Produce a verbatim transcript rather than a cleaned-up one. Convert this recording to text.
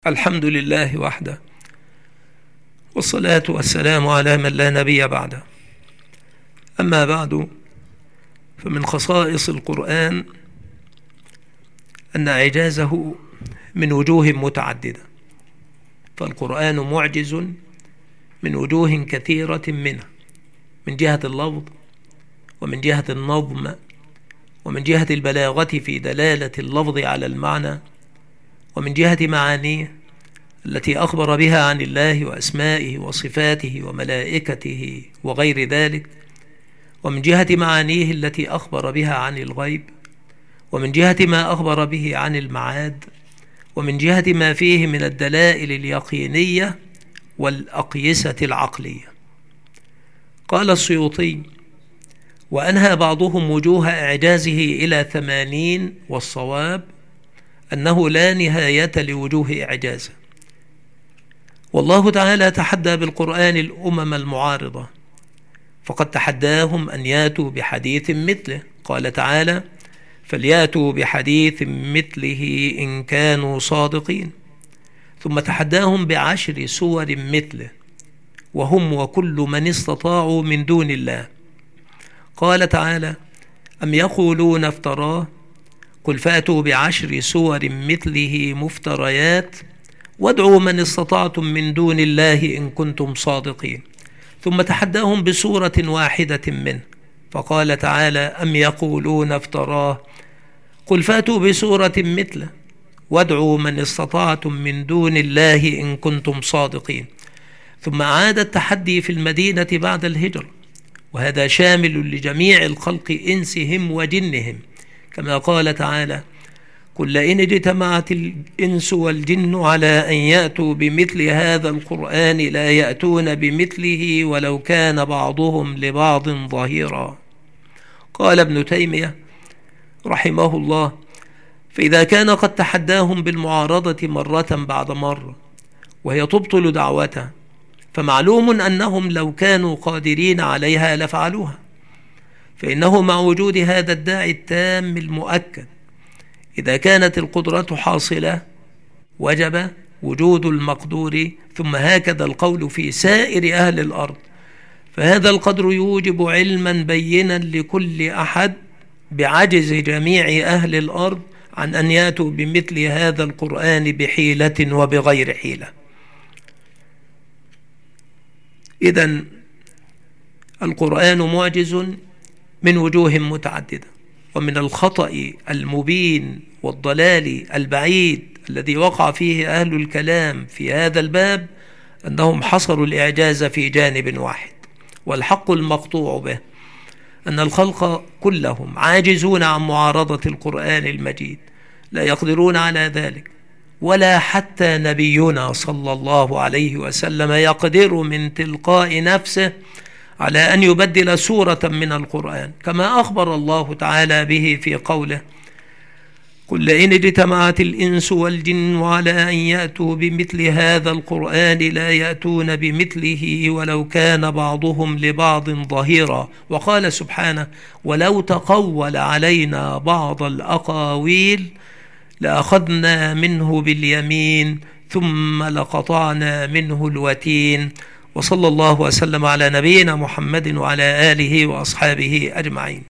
الحمد لله وحده، والصلاة والسلام على من لا نبي بعده. أما بعد، فمن خصائص القرآن أن إعجازه من وجوه متعددة، فالقرآن معجز من وجوه كثيرة منه، من جهة اللفظ، ومن جهة النظم، ومن جهة البلاغة في دلالة اللفظ على المعنى، ومن جهة معانيه التي أخبر بها عن الله وأسمائه وصفاته وملائكته وغير ذلك، ومن جهة معانيه التي أخبر بها عن الغيب، ومن جهة ما أخبر به عن المعاد، ومن جهة ما فيه من الدلائل اليقينية والأقيسة العقلية. قال السيوطي: وأنهى بعضهم وجوه إعجازه إلى ثمانين، والصواب أنه لا نهاية لوجوه إعجازه. والله تعالى تحدى بالقرآن الأمم المعارضة، فقد تحداهم أن ياتوا بحديث مثله. قال تعالى: فلياتوا بحديث مثله إن كانوا صادقين. ثم تحداهم بعشر سور مثله، وهم وكل من استطاعوا من دون الله. قال تعالى: أم يقولون افتراه، قل فأتوا بعشر سور مثله مفتريات وادعوا من استطعتم من دون الله إن كنتم صادقين. ثم تحداهم بسورة واحدة منه، فقال تعالى: أم يقولون افتراه، قل فأتوا بسورة مثله وادعوا من استطعتم من دون الله إن كنتم صادقين. ثم عاد التحدي في المدينة بعد الهجرة، وهذا شامل لجميع الخلق إنسهم وجنهم، كما قال تعالى: قل لئن اجتمعت الإنس والجن على أن يأتوا بمثل هذا القرآن لا يأتون بمثله ولو كان بعضهم لبعض ظهيرا. قال ابن تيمية رحمه الله: فإذا كان قد تحداهم بالمعارضة مرة بعد مرة وهي تبطل دعوته، فمعلوم أنهم لو كانوا قادرين عليها لفعلوها، فإنه مع وجود هذا الداعي التام المؤكد إذا كانت القدرة حاصلة وجب وجود المقدور. ثم هكذا القول في سائر أهل الأرض، فهذا القدر يوجب علما بينا لكل أحد بعجز جميع أهل الأرض عن أن يأتوا بمثل هذا القرآن بحيلة وبغير حيلة. إذن القرآن معجز من وجوه متعددة، ومن الخطأ المبين والضلال البعيد الذي وقع فيه أهل الكلام في هذا الباب أنهم حصروا الإعجاز في جانب واحد، والحق المقطوع به أن الخلق كلهم عاجزون عن معارضة القرآن المجيد، لا يقدرون على ذلك، ولا حتى نبينا صلى الله عليه وسلم يقدر من تلقاء نفسه على أن يبدل سورة من القرآن، كما أخبر الله تعالى به في قوله: قل لئن اجتمعت الإنس والجن على أن يأتوا بمثل هذا القرآن لا يأتون بمثله ولو كان بعضهم لبعض ظهيرا. وقال سبحانه: ولو تقول علينا بعض الأقاويل لأخذنا منه باليمين ثم لقطعنا منه الوتين. وصلى الله وسلم على نبينا محمد وعلى آله وأصحابه أجمعين.